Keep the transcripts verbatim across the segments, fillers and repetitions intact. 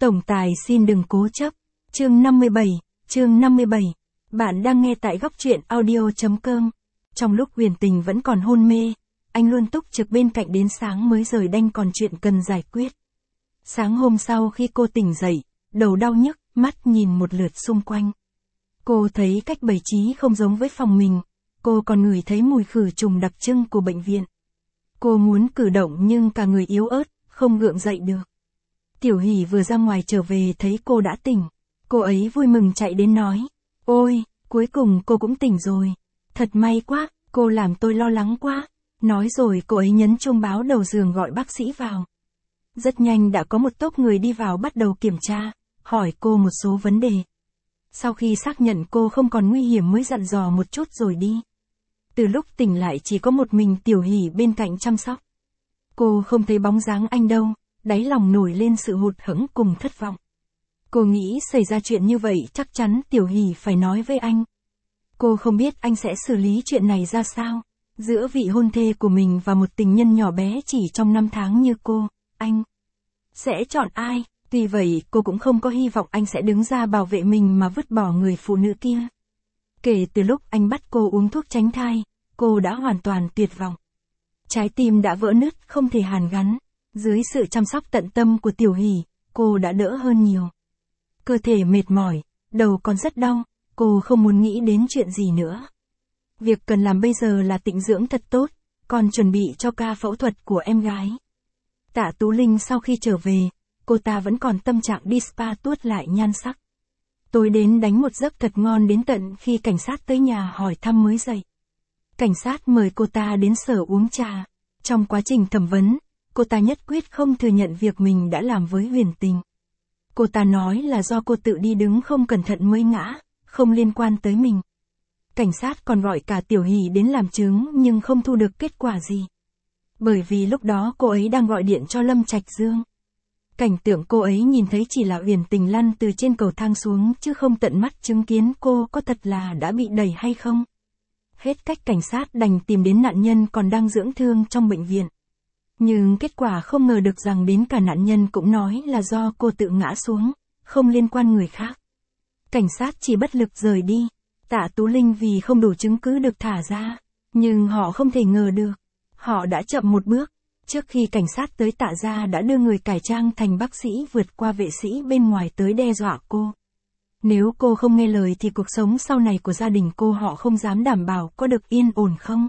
Tổng tài xin đừng cố chấp. Chương năm mươi bảy, chương năm mươi bảy. Bạn đang nghe tại góc truyện audio.com. Trong lúc Huyền Tình vẫn còn hôn mê, anh luôn túc trực bên cạnh đến sáng mới rời đanh còn chuyện cần giải quyết. Sáng hôm sau khi cô tỉnh dậy, đầu đau nhức, mắt nhìn một lượt xung quanh. Cô thấy cách bày trí không giống với phòng mình, cô còn ngửi thấy mùi khử trùng đặc trưng của bệnh viện. Cô muốn cử động nhưng cả người yếu ớt, không gượng dậy được. Tiểu Hỷ vừa ra ngoài trở về thấy cô đã tỉnh. Cô ấy vui mừng chạy đến nói, ôi, cuối cùng cô cũng tỉnh rồi. Thật may quá, cô làm tôi lo lắng quá. Nói rồi cô ấy nhấn chuông báo đầu giường gọi bác sĩ vào. Rất nhanh đã có một tốp người đi vào bắt đầu kiểm tra, hỏi cô một số vấn đề. Sau khi xác nhận cô không còn nguy hiểm mới dặn dò một chút rồi đi. Từ lúc tỉnh lại chỉ có một mình Tiểu Hỷ bên cạnh chăm sóc. Cô không thấy bóng dáng anh đâu, đáy lòng nổi lên sự hụt hẫng cùng thất vọng. Cô nghĩ xảy ra chuyện như vậy chắc chắn Tiểu Hỷ phải nói với anh. Cô không biết anh sẽ xử lý chuyện này ra sao. Giữa vị hôn thê của mình và một tình nhân nhỏ bé chỉ trong năm tháng như cô, anh sẽ chọn ai? Tuy vậy cô cũng không có hy vọng anh sẽ đứng ra bảo vệ mình mà vứt bỏ người phụ nữ kia. Kể từ lúc anh bắt cô uống thuốc tránh thai, cô đã hoàn toàn tuyệt vọng. Trái tim đã vỡ nứt không thể hàn gắn. Dưới sự chăm sóc tận tâm của Tiểu Hỷ, cô đã đỡ hơn nhiều. Cơ thể mệt mỏi, đầu còn rất đau, cô không muốn nghĩ đến chuyện gì nữa. Việc cần làm bây giờ là tịnh dưỡng thật tốt, còn chuẩn bị cho ca phẫu thuật của em gái. Tạ Tú Linh sau khi trở về, cô ta vẫn còn tâm trạng đi spa tuốt lại nhan sắc. Tối đến đánh một giấc thật ngon đến tận khi cảnh sát tới nhà hỏi thăm mới dậy. Cảnh sát mời cô ta đến sở uống trà. Trong quá trình thẩm vấn, cô ta nhất quyết không thừa nhận việc mình đã làm với Huyền Tình. Cô ta nói là do cô tự đi đứng không cẩn thận mới ngã, không liên quan tới mình. Cảnh sát còn gọi cả Tiểu Hỷ đến làm chứng nhưng không thu được kết quả gì. Bởi vì lúc đó cô ấy đang gọi điện cho Lâm Trạch Dương. Cảnh tượng cô ấy nhìn thấy chỉ là Huyền Tình lăn từ trên cầu thang xuống chứ không tận mắt chứng kiến cô có thật là đã bị đẩy hay không. Hết cách cảnh sát đành tìm đến nạn nhân còn đang dưỡng thương trong bệnh viện. Nhưng kết quả không ngờ được rằng đến cả nạn nhân cũng nói là do cô tự ngã xuống, không liên quan người khác. Cảnh sát chỉ bất lực rời đi. Tạ Tú Linh vì không đủ chứng cứ được thả ra. Nhưng họ không thể ngờ được. Họ đã chậm một bước. Trước khi cảnh sát tới Tạ gia đã đưa người cải trang thành bác sĩ vượt qua vệ sĩ bên ngoài tới đe dọa cô. Nếu cô không nghe lời thì cuộc sống sau này của gia đình cô họ không dám đảm bảo có được yên ổn không.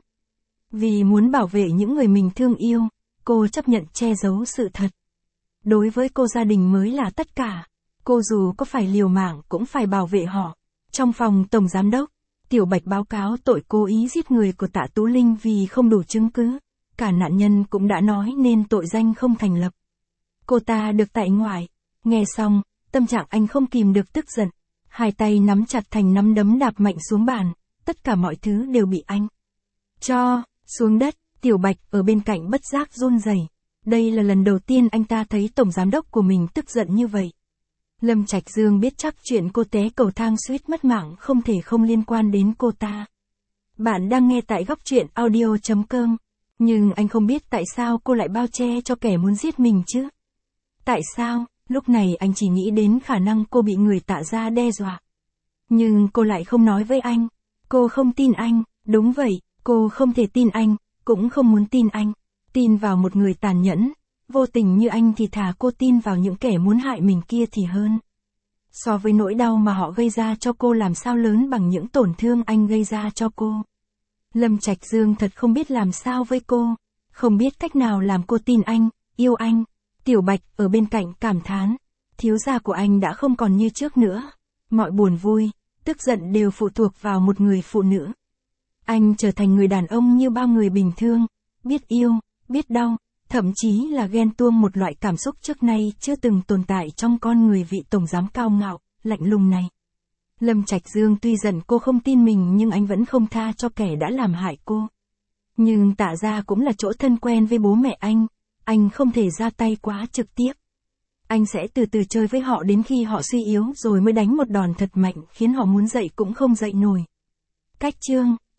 Vì muốn bảo vệ những người mình thương yêu, cô chấp nhận che giấu sự thật. Đối với cô gia đình mới là tất cả. Cô dù có phải liều mạng cũng phải bảo vệ họ. Trong phòng tổng giám đốc, Tiểu Bạch báo cáo tội cố ý giết người của Tạ Tú Linh vì không đủ chứng cứ. Cả nạn nhân cũng đã nói nên tội danh không thành lập. Cô ta được tại ngoại. Nghe xong, tâm trạng anh không kìm được tức giận. Hai tay nắm chặt thành nắm đấm đạp mạnh xuống bàn. Tất cả mọi thứ đều bị anh cho xuống đất. Tiểu Bạch ở bên cạnh bất giác run rẩy. Đây là lần đầu tiên anh ta thấy tổng giám đốc của mình tức giận như vậy. Lâm Trạch Dương biết chắc chuyện cô té cầu thang suýt mất mạng không thể không liên quan đến cô ta. Bạn đang nghe tại góc truyện audio.com. Nhưng anh không biết tại sao cô lại bao che cho kẻ muốn giết mình chứ. Tại sao? Lúc này anh chỉ nghĩ đến khả năng cô bị người Tạ gia đe dọa. Nhưng cô lại không nói với anh. Cô không tin anh. Đúng vậy, cô không thể tin anh, cũng không muốn tin anh. Tin vào một người tàn nhẫn, vô tình như anh thì thà cô tin vào những kẻ muốn hại mình kia thì hơn. So với nỗi đau mà họ gây ra cho cô làm sao lớn bằng những tổn thương anh gây ra cho cô. Lâm Trạch Dương thật không biết làm sao với cô, không biết cách nào làm cô tin anh, yêu anh. Tiểu Bạch ở bên cạnh cảm thán, thiếu gia của anh đã không còn như trước nữa. Mọi buồn vui, tức giận đều phụ thuộc vào một người phụ nữ. Anh trở thành người đàn ông như bao người bình thường, biết yêu, biết đau, thậm chí là ghen tuông, một loại cảm xúc trước nay chưa từng tồn tại trong con người vị tổng giám cao ngạo, lạnh lùng này. Lâm Trạch Dương tuy giận cô không tin mình nhưng anh vẫn không tha cho kẻ đã làm hại cô. Nhưng Tạ gia cũng là chỗ thân quen với bố mẹ anh, anh không thể ra tay quá trực tiếp. Anh sẽ từ từ chơi với họ đến khi họ suy yếu rồi mới đánh một đòn thật mạnh khiến họ muốn dậy cũng không dậy nổi. Cách chương